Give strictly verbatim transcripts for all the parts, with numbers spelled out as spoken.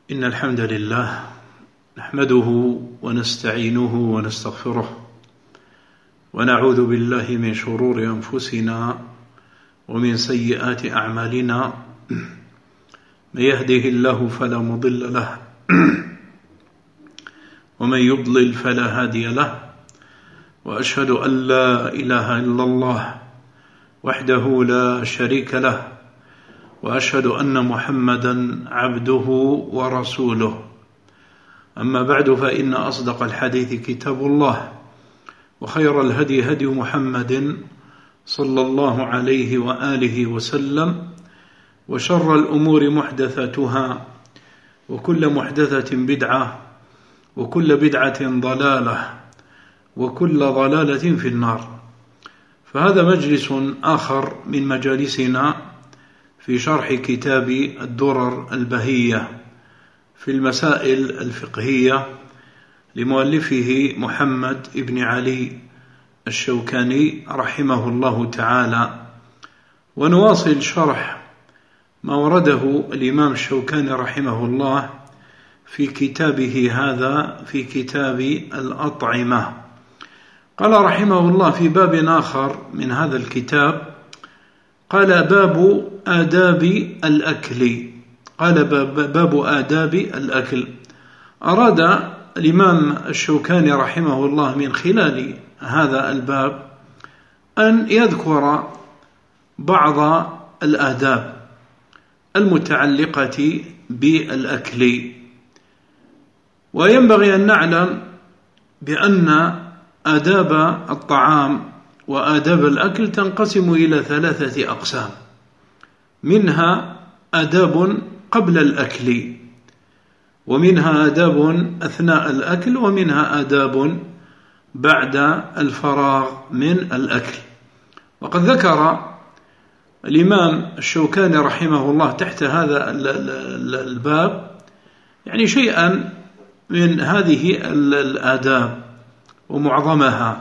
إن الحمد لله نحمده ونستعينه ونستغفره ونعوذ بالله من شرور أنفسنا ومن سيئات أعمالنا. من يهده الله فلا مضل له ومن يضلل فلا هادي له، وأشهد أن لا إله إلا الله وحده لا شريك له، وأشهد أن محمدا عبده ورسوله. أما بعد، فإن أصدق الحديث كتاب الله، وخير الهدي هدي محمد صلى الله عليه وآله وسلم، وشر الأمور محدثاتها، وكل محدثة بدعة، وكل بدعة ضلالة، وكل ضلالة في النار. فهذا مجلس آخر من مجالسنا في شرح كتاب الدرر البهية في المسائل الفقهية لمؤلفه محمد بن علي الشوكاني رحمه الله تعالى. ونواصل شرح ما ورده الإمام الشوكاني رحمه الله في كتابه هذا، في كتاب الأطعمة. قال رحمه الله في باب آخر من هذا الكتاب، قال باب آداب الأكل. قال باب آداب الأكل. أراد الإمام الشوكاني رحمه الله من خلال هذا الباب أن يذكر بعض الآداب المتعلقة بالأكل. وينبغي أن نعلم بأن آداب الطعام وآداب الأكل تنقسم إلى ثلاثة أقسام، منها آداب قبل الأكل، ومنها آداب أثناء الأكل، ومنها آداب بعد الفراغ من الأكل. وقد ذكر الإمام الشوكاني رحمه الله تحت هذا الباب يعني شيئا من هذه الآداب ومعظمها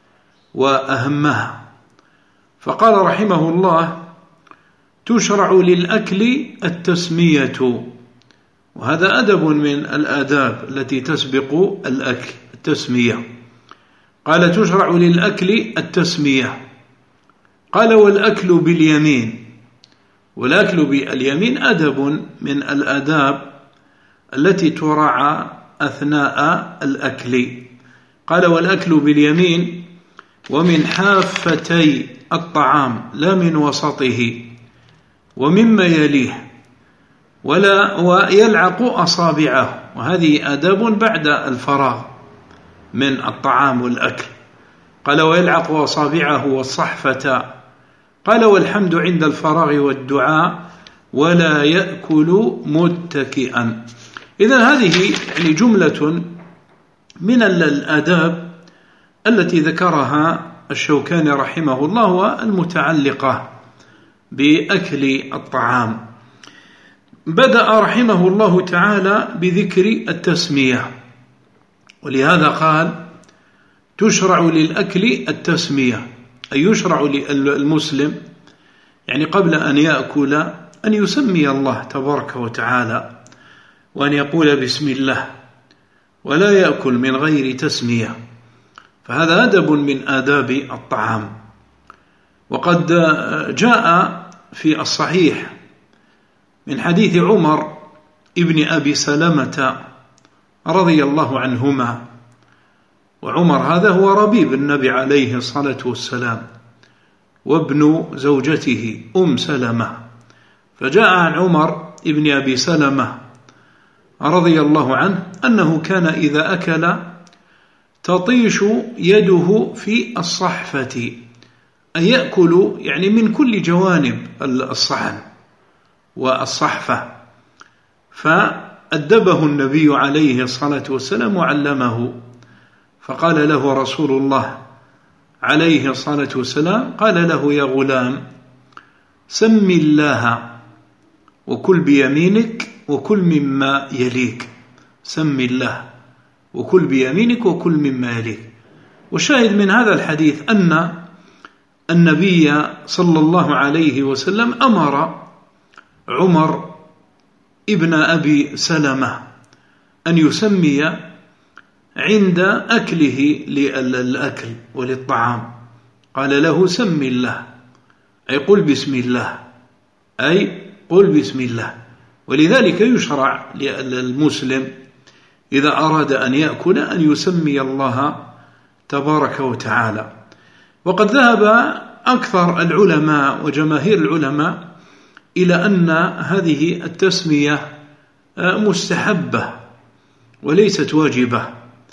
وأهمها. فقال رحمه الله: تشرع للأكل التسمية، وهذا أدب من الآداب التي تسبق الأكل، التسمية. قال: تشرع للأكل التسمية. قال: والأكل باليمين. والأكل باليمين أدب من الآداب التي تراعى أثناء الأكل. قال: والأكل باليمين ومن حافتي الطعام لا من وسطه ومما يليه، ولا ويلعق أصابعه، وهذه آداب بعد الفراغ من الطعام والأكل. قال: ويلعق أصابعه والصحفة. قال: والحمد عند الفراغ والدعاء، ولا يأكل متكئا. إذن هذه يعني جملة من الآداب التي ذكرها الشوكاني رحمه الله والمتعلقة بأكل الطعام. بدأ رحمه الله تعالى بذكر التسمية، ولهذا قال: تشرع للأكل التسمية، أي يشرع للمسلم يعني قبل أن يأكل أن يسمي الله تبارك وتعالى، وأن يقول بسم الله، ولا يأكل من غير تسمية. فهذا أدب من آداب الطعام. وقد جاء في الصحيح من حديث عمر ابن أبي سلمة رضي الله عنهما، وعمر هذا هو ربيب النبي عليه الصلاة والسلام وابن زوجته أم سلمة. فجاء عن عمر ابن أبي سلمة رضي الله عنه أنه كان إذا أكل تطيش يده في الصحفة، أن يأكل يعني من كل جوانب الصحن والصحفة. فأدبه النبي عليه الصلاة والسلام وعلمه، فقال له رسول الله عليه الصلاة والسلام، قال له: يا غلام، سم الله وكل بيمينك وكل مما يليك. سم الله وكل بيمينك وكل مما يليك. والشاهد من هذا الحديث أن النبي صلى الله عليه وسلم أمر عمر ابن أبي سلمة أن يسمي عند أكله للأكل وللطعام، قال له سم الله، أي قل بسم الله، أي قل بسم الله. ولذلك يشرع للمسلم إذا أراد أن يأكل أن يسمي الله تبارك وتعالى. وقد ذهب أكثر العلماء وجماهير العلماء إلى أن هذه التسمية مستحبة وليست واجبة،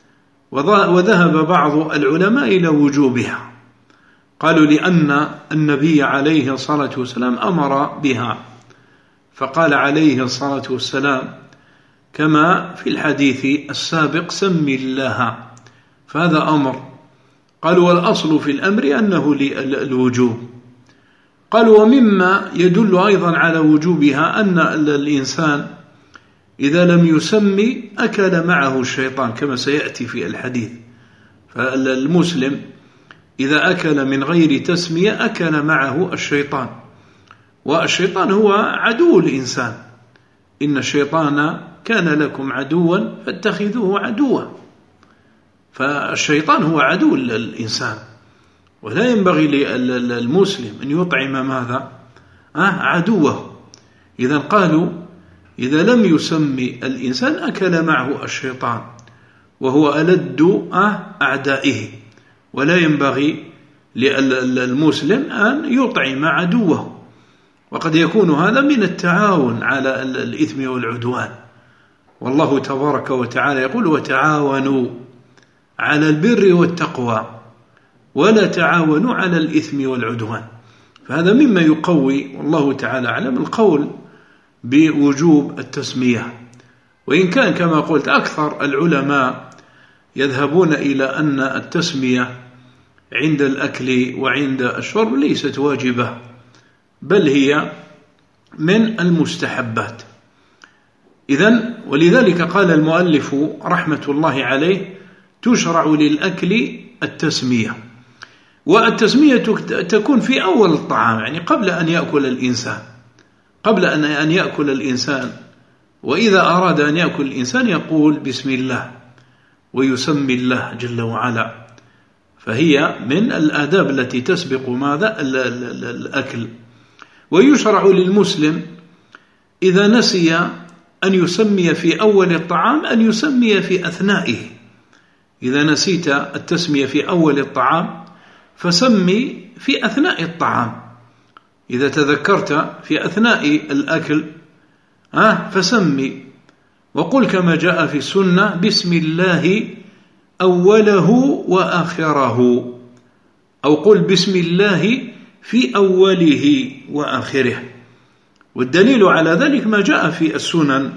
وذهب بعض العلماء إلى وجوبها، قالوا لأن النبي عليه الصلاة والسلام أمر بها، فقال عليه الصلاة والسلام كما في الحديث السابق سم الله، فهذا أمر. قالوا والأصل في الأمر أنه للوجوب. قالوا ومما يدل أيضا على وجوبها أن الإنسان إذا لم يسمي أكل معه الشيطان كما سيأتي في الحديث، فالمسلم إذا أكل من غير تسمية أكل معه الشيطان، والشيطان هو عدو الإنسان، إن الشيطان كان لكم عدوا فاتخذوه عدوا، فالشيطان هو عدو الإنسان، ولا ينبغي للمسلم أن يطعم ماذا؟ عدوه. إذا قالوا إذا لم يسمي الإنسان أكل معه الشيطان، وهو ألد أعدائه، ولا ينبغي للمسلم أن يطعم عدوه. وقد يكون هذا من التعاون على الإثم والعدوان، والله تبارك وتعالى يقول وتعاونوا على البر والتقوى ولا تعاونوا على الإثم والعدوان. فهذا مما يقوي والله تعالى أعلم القول بوجوب التسمية، وإن كان كما قلت أكثر العلماء يذهبون إلى أن التسمية عند الأكل وعند الشرب ليست واجبة، بل هي من المستحبات. إذن ولذلك قال المؤلف رحمة الله عليه تشرع للأكل التسمية، والتسمية تكون في أول الطعام، يعني قبل أن يأكل الإنسان، قبل أن يأكل الإنسان، وإذا أراد أن يأكل الإنسان يقول بسم الله ويسمي الله جل وعلا، فهي من الآداب التي تسبق ماذا؟ الأكل. ويشرع للمسلم إذا نسي أن يسمي في أول الطعام أن يسمي في أثنائه. إذا نسيت التسمية في أول الطعام فسمي في أثناء الطعام، إذا تذكرت في أثناء الأكل فسمي، وقل كما جاء في السنة بسم الله أوله وآخره، أو قل بسم الله في أوله وآخره. والدليل على ذلك ما جاء في السنن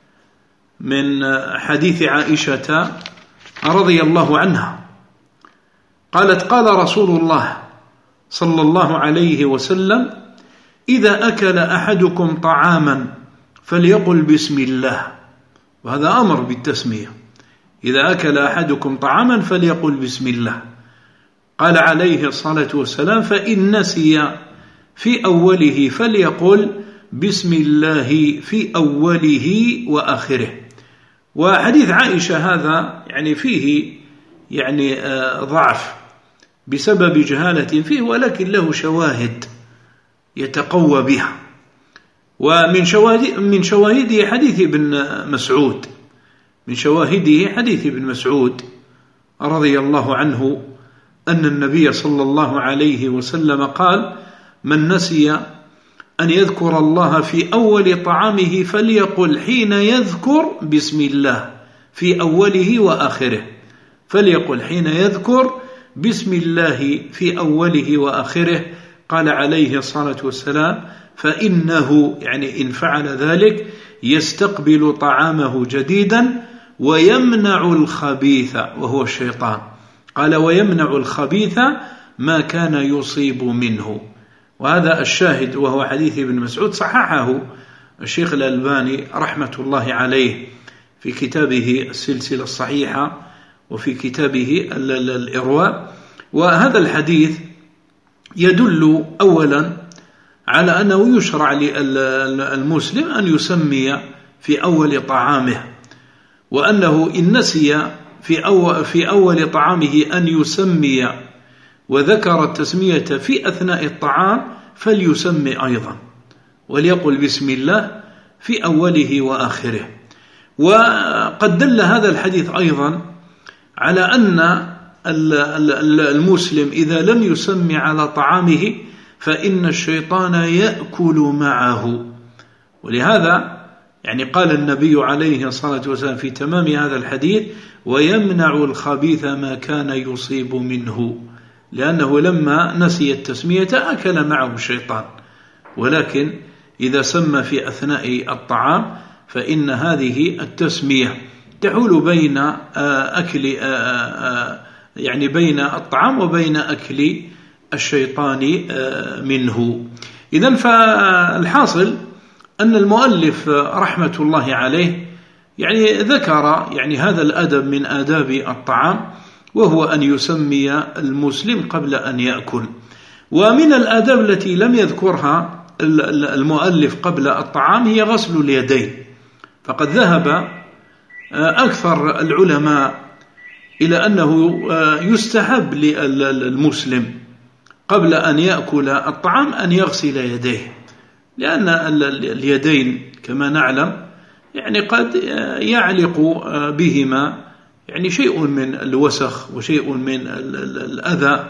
من حديث عائشة رضي الله عنها قالت قال رسول الله صلى الله عليه وسلم إذا أكل أحدكم طعاما فليقل بسم الله، وهذا أمر بالتسمية، إذا أكل أحدكم طعاما فليقل بسم الله. قال عليه الصلاة والسلام فإن نسي في أوله فليقل بسم الله في أوله وآخره. وحديث عائشة هذا يعني فيه يعني ضعف بسبب جهالة فيه، ولكن له شواهد يتقوى بها، ومن شواهد من شواهده حديث ابن مسعود، من شواهده حديث ابن مسعود رضي الله عنه أن النبي صلى الله عليه وسلم قال من نسي أن يذكر الله في أول طعامه فليقل حين يذكر بسم الله في أوله وآخره، فليقل حين يذكر بسم الله في أوله وآخره. قال عليه الصلاة والسلام فإنه يعني إن فعل ذلك يستقبل طعامه جديدا ويمنع الخبيث وهو الشيطان. قال ويمنع الخبيث ما كان يصيب منه. وهذا الشاهد وهو حديث ابن مسعود صححه الشيخ الألباني رحمة الله عليه في كتابه السلسلة الصحيحة وفي كتابه الإرواء. وهذا الحديث يدل أولا على أنه يشرع للمسلم أن يسمي في أول طعامه، وأنه إن نسي في أول, في أول طعامه أن يسمي وذكر التسمية في أثناء الطعام فليسمي أيضا، وليقل بسم الله في أوله وآخره. وقد دل هذا الحديث أيضا على أن المسلم إذا لم يسمي على طعامه فإن الشيطان يأكل معه. ولهذا يعني قال النبي عليه الصلاة والسلام في تمام هذا الحديث: ويمنع الخبيث ما كان يصيب منه، لأنه لما نسي التسمية أكل معه الشيطان. ولكن إذا سمى في أثناء الطعام فإن هذه التسمية تحول بين أكل يعني بين الطعام وبين أكل الشيطان منه. إذن فالحاصل أن المؤلف رحمة الله عليه يعني ذكر يعني هذا الأدب من آداب الطعام، وهو أن يسمي المسلم قبل أن يأكل. ومن الآداب التي لم يذكرها المؤلف قبل الطعام هي غسل اليدين، فقد ذهب أكثر العلماء إلى أنه يستحب للمسلم قبل أن يأكل الطعام أن يغسل يديه، لأن اليدين كما نعلم يعني قد يعلق بهما يعني شيء من الوسخ وشيء من الأذى.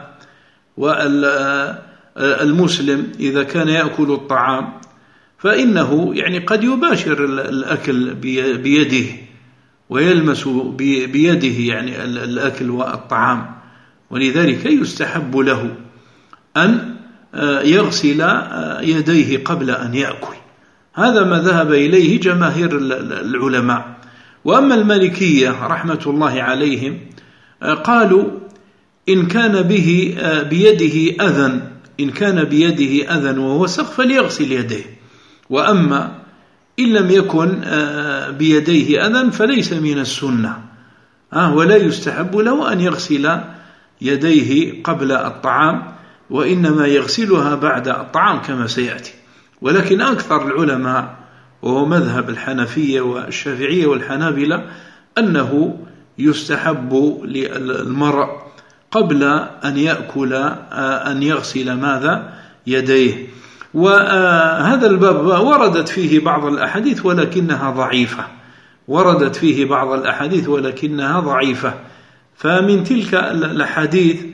والمسلم إذا كان يأكل الطعام فإنه يعني قد يباشر الأكل بيده ويلمس بيده يعني الأكل والطعام، ولذلك يستحب له أن يغسل يديه قبل أن يأكل. هذا ما ذهب إليه جماهير العلماء. وأما المالكية رحمة الله عليهم قالوا إن كان به بيده أذى إن كان بيده أذى ووسخ فليغسل يديه، وأما إن لم يكن بيديه أذى فليس من السنة، ولا يستحب له أن يغسل يديه قبل الطعام، وإنما يغسلها بعد الطعام كما سيأتي. ولكن أكثر العلماء وهو مذهب الحنفية والشافعية والحنابلة أنه يستحب للمرء قبل أن يأكل أن يغسل ماذا؟ يديه. وهذا الباب وردت فيه بعض الأحاديث ولكنها ضعيفة وردت فيه بعض الأحاديث ولكنها ضعيفة. فمن تلك الأحاديث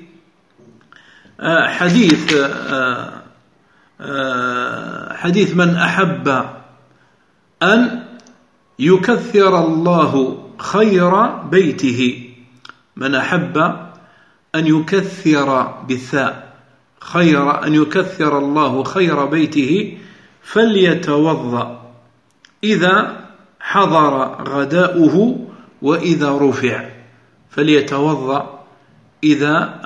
حديث حديث من أحب أن يكثر الله خير بيته، من أحب أن يكثر بالثاء خير أن يكثر الله خير بيته فليتوضأ إذا حضر غداؤه وإذا رفع، فليتوضأ إذا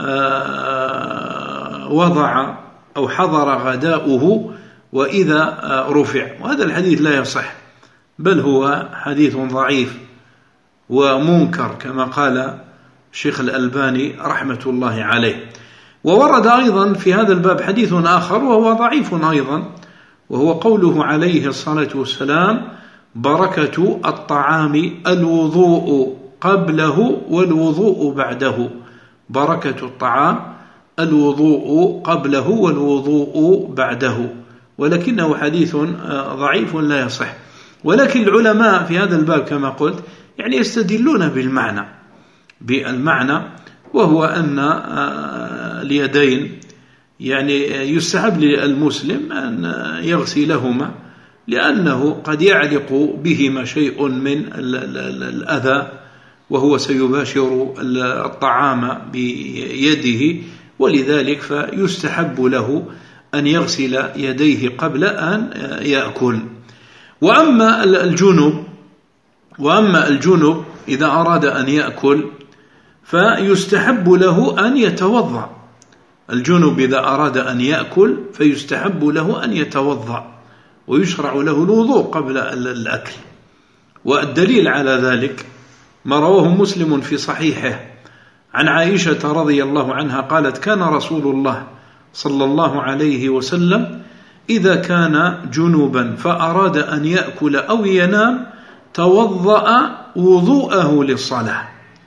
وضع أو حضر غداؤه وإذا رفع. وهذا الحديث لا يصح، بل هو حديث ضعيف ومنكر كما قال الشيخ الألباني رحمة الله عليه. وورد أيضا في هذا الباب حديث آخر وهو ضعيف أيضا، وهو قوله عليه الصلاة والسلام: بركة الطعام الوضوء قبله والوضوء بعده. بركة الطعام الوضوء قبله والوضوء بعده، ولكنه حديث ضعيف لا يصح. ولكن العلماء في هذا الباب كما قلت يعني يستدلون بالمعنى بالمعنى وهو أن اليدين يعني يستحب للمسلم أن يغسلهما، لأنه قد يعلق بهما شيء من الأذى وهو سيباشر الطعام بيده، ولذلك فيستحب له أن يغسل يديه قبل أن يأكل. وأما الجنب وأما الجنب إذا أراد أن يأكل فيستحب له أن يتوضأ. الجنب إذا أراد أن يأكل فيستحب له أن يتوضأ، ويشرع له الوضوء قبل الأكل. والدليل على ذلك ما رواه مسلم في صحيحه عن عائشة رضي الله عنها قالت: كان رسول الله صلى الله عليه وسلم إذا كان جنوبا فأراد أن يأكل أو ينام توضأ وضوءه للصلاة.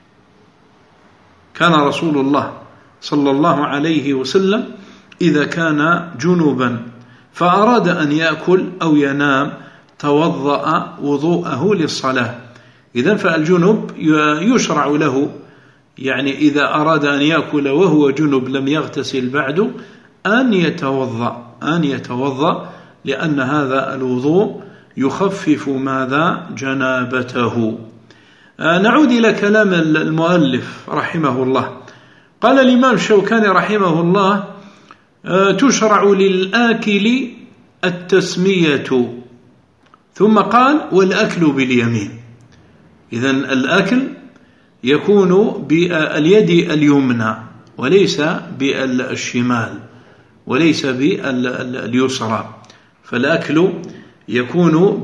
كان رسول الله صلى الله عليه وسلم إذا كان جنبا فأراد أن يأكل أو ينام توضأ وضوءه للصلاة. إذن فالجنب يشرع له، يعني إذا أراد أن يأكل وهو جنب لم يغتسل بعد أن يتوضأ أن يتوضأ لأن هذا الوضوء يخفف ماذا؟ جنابته. نعود إلى كلام المؤلف رحمه الله. قال الإمام الشوكاني رحمه الله: تشرع للآكل التسمية، ثم قال: والأكل باليمين. إذن الأكل يكون باليد اليمنى وليس بالشمال وليس باليسرى، فالأكل يكون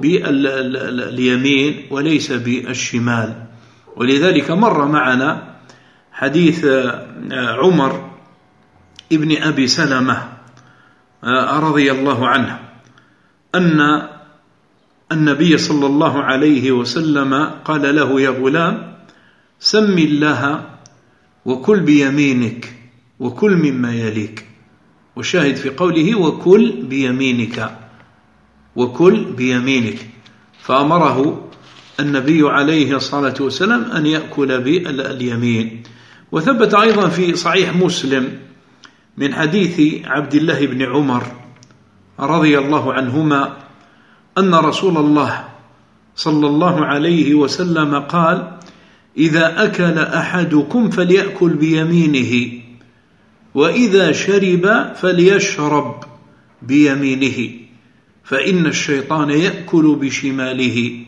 باليمين وليس بالشمال. ولذلك مر معنا حديث عمر ابن أبي سلمة رضي الله عنه أن النبي صلى الله عليه وسلم قال له: يا غلام، سم الله وكل بيمينك وكل مما يليك. وشاهد في قوله: وكل بيمينك وكل بيمينك، فأمره النبي عليه الصلاة والسلام أن يأكل باليمين. وثبت أيضا في صحيح مسلم من حديث عبد الله بن عمر رضي الله عنهما أن رسول الله صلى الله عليه وسلم قال: إذا أكل أحدكم فليأكل بيمينه، وإذا شرب فليشرب بيمينه، فإن الشيطان يأكل بشماله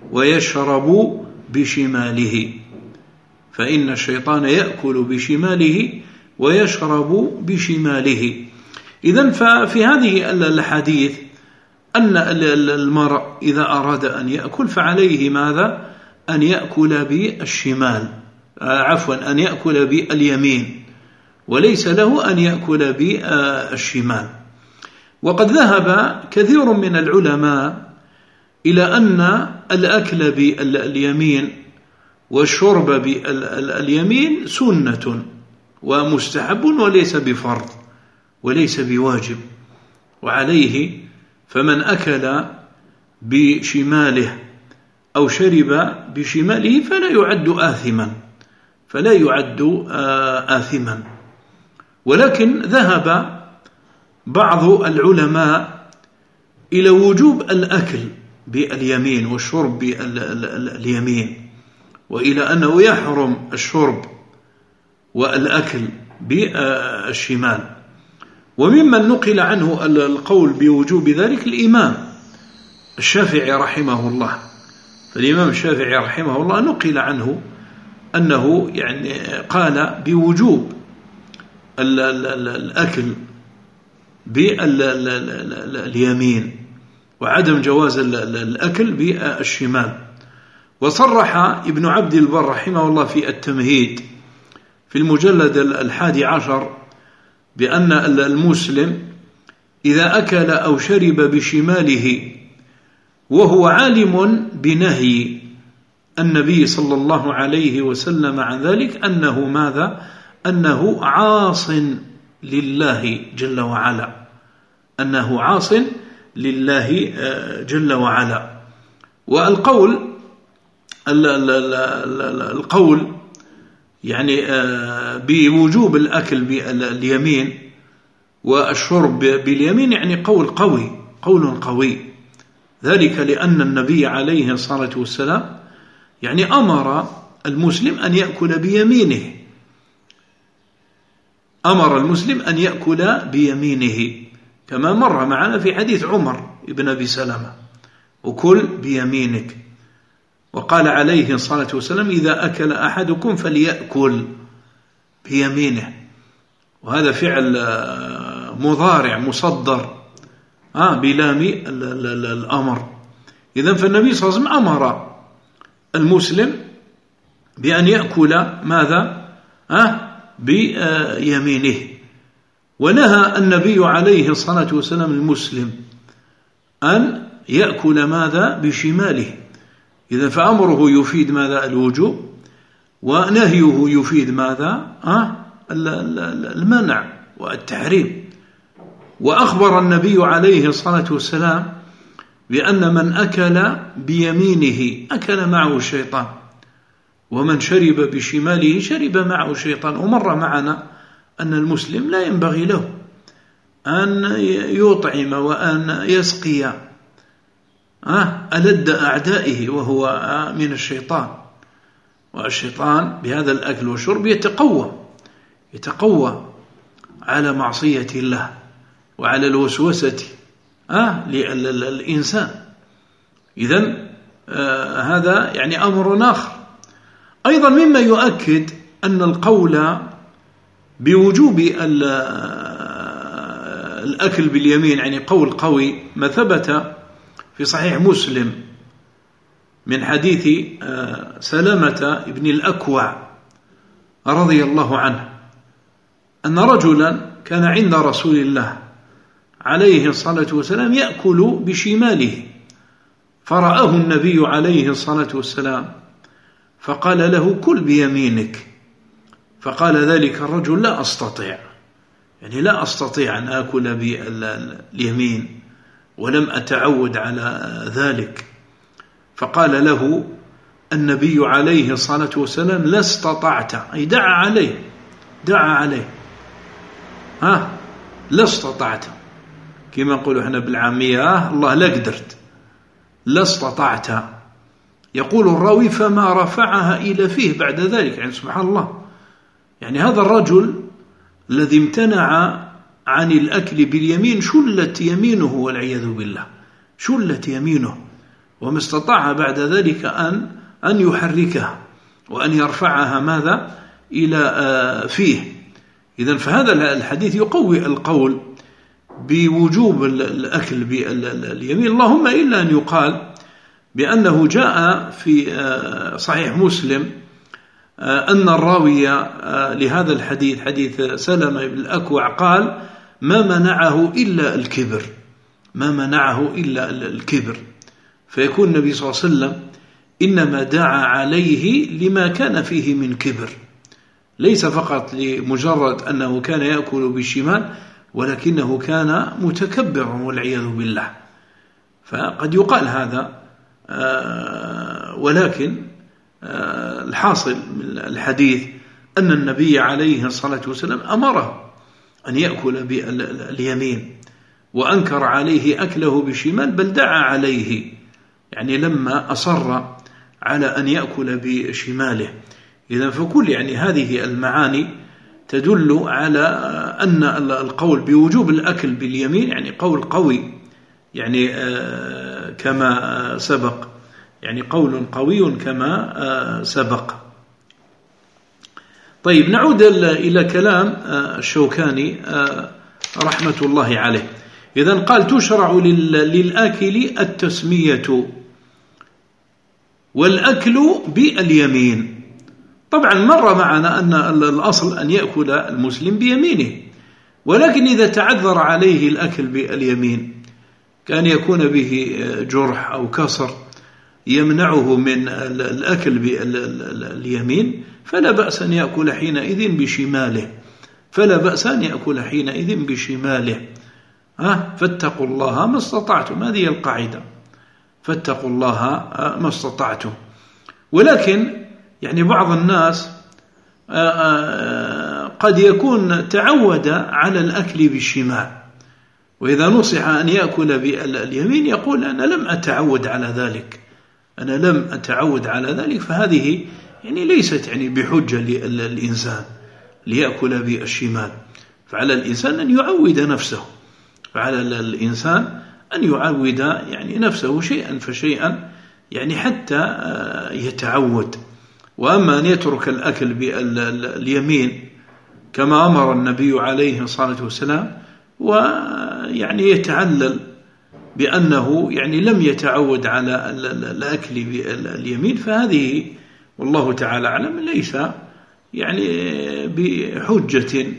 ويشرب بشماله فإن الشيطان يأكل بشماله ويشرب بشماله. إذن ففي هذه الحديث أن المرء إذا أراد أن يأكل فعليه ماذا؟ أن يأكل بالشمال، عفوا أن يأكل باليمين، وليس له أن يأكل بالشمال. وقد ذهب كثير من العلماء إلى أن الأكل باليمين والشرب باليمين سنة ومستحب وليس بفرض وليس بواجب، وعليه فمن أكل بشماله أو شرب بشماله فلا يعد آثما فلا يعد آثما. ولكن ذهب بعض العلماء إلى وجوب الأكل باليمين والشرب باليمين، وإلى أنه يحرم الشرب والأكل بالشمال. وممن نقل عنه القول بوجوب ذلك الإمام الشافعي رحمه الله. فالإمام الشافعي رحمه الله نقل عنه أنه يعني قال بوجوب الأكل باليمين وعدم جواز الأكل بالشمال. وصرح ابن عبد البر رحمه الله في التمهيد في المجلد الحادي عشر بأن المسلم إذا أكل أو شرب بشماله وهو عالم بنهي النبي صلى الله عليه وسلم عن ذلك أنه ماذا؟ أنه عاص لله جل وعلا أنه عاص لله جل وعلا. والقول القول يعني بوجوب الأكل باليمين والشرب باليمين يعني قول قوي قول قوي، ذلك لأن النبي عليه الصلاة والسلام يعني أمر المسلم أن يأكل بيمينه أمر المسلم أن يأكل بيمينه كما مر معنا في حديث عمر ابن أبي سلمة: وكل بيمينك. وقال عليه الصلاة والسلام: إذا أكل أحدكم فليأكل بيمينه. وهذا فعل مضارع مصدر آه بلام الأمر. إذن فالنبي صلى الله عليه وسلم أمر المسلم بأن يأكل ماذا؟ آه بيمينه. ونهى النبي عليه الصلاة والسلام المسلم أن يأكل ماذا؟ بشماله، إذا فأمره يفيد ماذا؟ الوجوب، ونهيه يفيد ماذا؟ أه؟ المنع والتحريم. وأخبر النبي عليه الصلاة والسلام بأن من أكل بيمينه أكل معه الشيطان، ومن شرب بشماله شرب معه الشيطان. ومر معنا أن المسلم لا ينبغي له أن يطعم وأن يسقي ألد أعدائه وهو من الشيطان. والشيطان بهذا الأكل والشرب يتقوى يتقوى على معصية الله وعلى الوسوسة للإنسان. إذن هذا يعني أمر آخر. أيضا مما يؤكد أن القول بوجوب الأكل باليمين يعني قول قوي ما ثبت في صحيح مسلم من حديث سلمة بن الأكوع رضي الله عنه أن رجلا كان عند رسول الله عليه الصلاة والسلام يأكل بشماله، فرآه النبي عليه الصلاة والسلام فقال له: كل بيمينك. فقال ذلك الرجل: لا أستطيع، يعني لا أستطيع أن آكل باليمين ولم أتعود على ذلك. فقال له النبي عليه الصلاة والسلام: لا استطعت، أي دعا عليه دعا عليه ها لا استطعت، كما نقول احنا بالعامية الله لا قدرت، لا استطعت. يقول الراوي: فما رفعها إلى فيه بعد ذلك. يعني سبحان الله، يعني هذا الرجل الذي امتنع عن الأكل باليمين شلت يمينه والعياذ بالله، شلت يمينه، وما استطاع بعد ذلك أن أن يحركها وأن يرفعها ماذا إلى فيه. إذن فهذا الحديث يقوي القول بوجوب الأكل باليمين، اللهم إلا أن يقال بأنه جاء في صحيح مسلم أن الراوي لهذا الحديث حديث سلمة بن الأكوع قال: ما منعه إلا الكبر، ما منعه إلا الكبر. فيكون النبي صلى الله عليه وسلم إنما دعا عليه لما كان فيه من كبر، ليس فقط لمجرد أنه كان يأكل بالشمال، ولكنه كان متكبرا والعياذ بالله. فقد يقال هذا، ولكن الحاصل من الحديث أن النبي عليه الصلاة والسلام أمره أن يأكل باليمين وأنكر عليه أكله بالشمال، بل دعا عليه، يعني لما أصر على أن يأكل بشماله. إذن فكل يعني هذه المعاني تدل على أن القول بوجوب الأكل باليمين يعني قول قوي، يعني كما سبق، يعني قول قوي كما سبق. طيب، نعود إلى كلام الشوكاني رحمة الله عليه. إذن قال: تشرع للآكل التسمية والأكل باليمين. طبعا مر معنا أن الأصل أن يأكل المسلم بيمينه، ولكن إذا تعذر عليه الأكل باليمين كان يكون به جرح أو كسر يمنعه من الأكل باليمين، فلا بأس أن يأكل حينئذ بشماله، فلا بأس أن يأكل حينئذ بشماله. ها فاتقوا الله ما استطعتم، هذه القاعدة، فاتقوا الله ما استطعتم. ولكن يعني بعض الناس قد يكون تعود على الأكل بالشمال، وإذا نصح أن يأكل باليمين يقول: أنا لم أتعود على ذلك، أنا لم أتعود على ذلك. فهذه يعني ليست يعني بحجة للإنسان ليأكل بالشمال، فعلى الإنسان أن يعود نفسه، فعلى الإنسان أن يعود يعني نفسه شيئا فشيئا، يعني حتى يتعود. وأما أن يترك الأكل باليمين كما أمر النبي عليه الصلاة والسلام، ويعني يتعلل بأنه يعني لم يتعود على الأكل باليمين، فهذه والله تعالى أعلم ليس يعني بحجة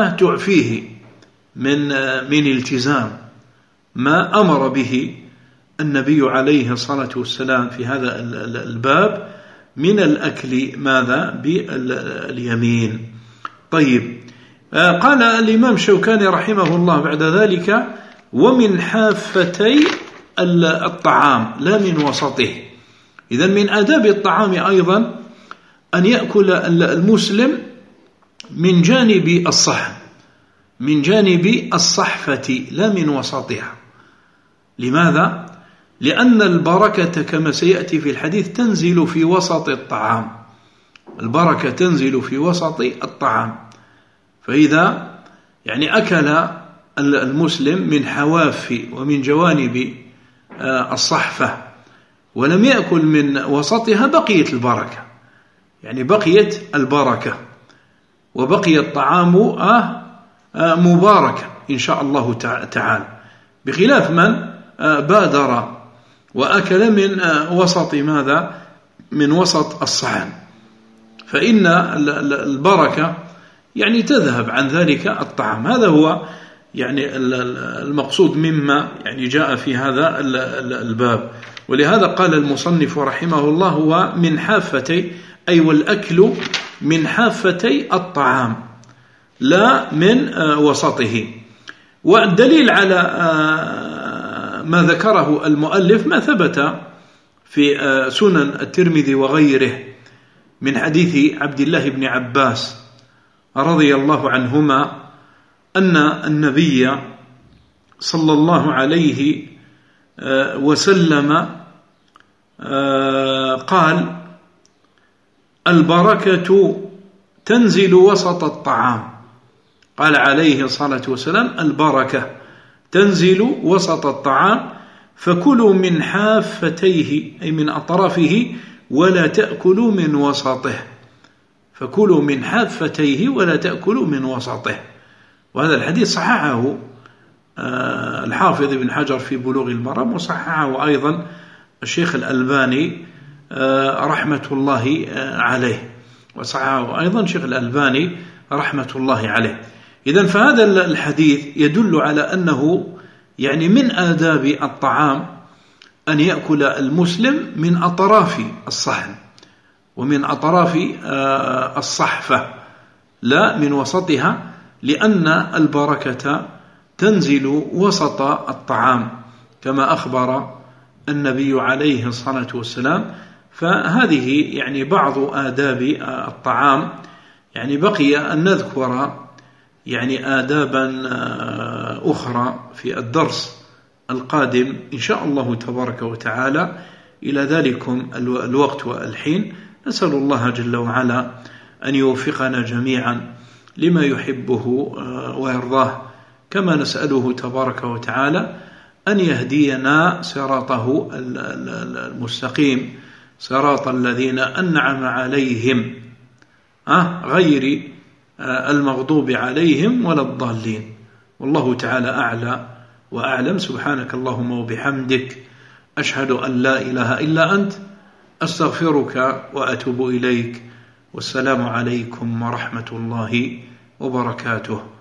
تعفيه من من التزام ما أمر به النبي عليه الصلاة والسلام في هذا الباب من الأكل ماذا باليمين. طيب، قال الإمام الشوكاني رحمه الله بعد ذلك: ومن حافتي الطعام لا من وسطه. إذن من آداب الطعام أيضا أن يأكل المسلم من جانب الصحن، من جانب الصحفة لا من وسطها. لماذا؟ لأن البركة كما سيأتي في الحديث تنزل في وسط الطعام، البركة تنزل في وسط الطعام. فإذا يعني أكل المسلم من حواف ومن جوانب الصحفة ولم يأكل من وسطها بقيت البركة، يعني بقيت البركة وبقي الطعام مباركا إن شاء الله تعالى، بخلاف من بادر وأكل من وسط ماذا؟ من وسط الصحن، فإن البركة يعني تذهب عن ذلك الطعام. هذا هو يعني المقصود مما يعني جاء في هذا الباب. ولهذا قال المصنف رحمه الله: هو من حافتي، أي والأكل من حافتي الطعام لا من وسطه. والدليل على ما ذكره المؤلف ما ثبت في سنن الترمذي وغيره من حديث عبد الله بن عباس رضي الله عنهما أن النبي صلى الله عليه وسلم قال: البركة تنزل وسط الطعام. قال عليه الصلاة والسلام: البركة تنزل وسط الطعام، فكلوا من حافتيه أي من أطرافه ولا تأكلوا من وسطه، فكلوا من حافتيه ولا تأكلوا من وسطه. وهذا الحديث صححه الحافظ ابن حجر في بلوغ المرام، وصححه أيضا الشيخ الألباني رحمة الله عليه، وصححه أيضا الشيخ الألباني رحمة الله عليه. إذن فهذا الحديث يدل على أنه يعني من آداب الطعام أن يأكل المسلم من أطراف الصحن ومن أطراف الصحفة لا من وسطها، لأن البركة تنزل وسط الطعام كما أخبر النبي عليه الصلاة والسلام. فهذه يعني بعض آداب الطعام. يعني بقي أن نذكر يعني آدابا أخرى في الدرس القادم إن شاء الله تبارك وتعالى. إلى ذلكم الوقت والحين نسأل الله جل وعلا أن يوفقنا جميعا لما يحبه ويرضاه، كما نسأله تبارك وتعالى أن يهدينا صراطه المستقيم، صراط الذين أنعم عليهم غير المغضوب عليهم ولا الضالين. والله تعالى أعلى وأعلم. سبحانك اللهم وبحمدك، أشهد أن لا إله إلا أنت، أستغفرك وأتوب إليك. والسلام عليكم ورحمة الله وبركاته.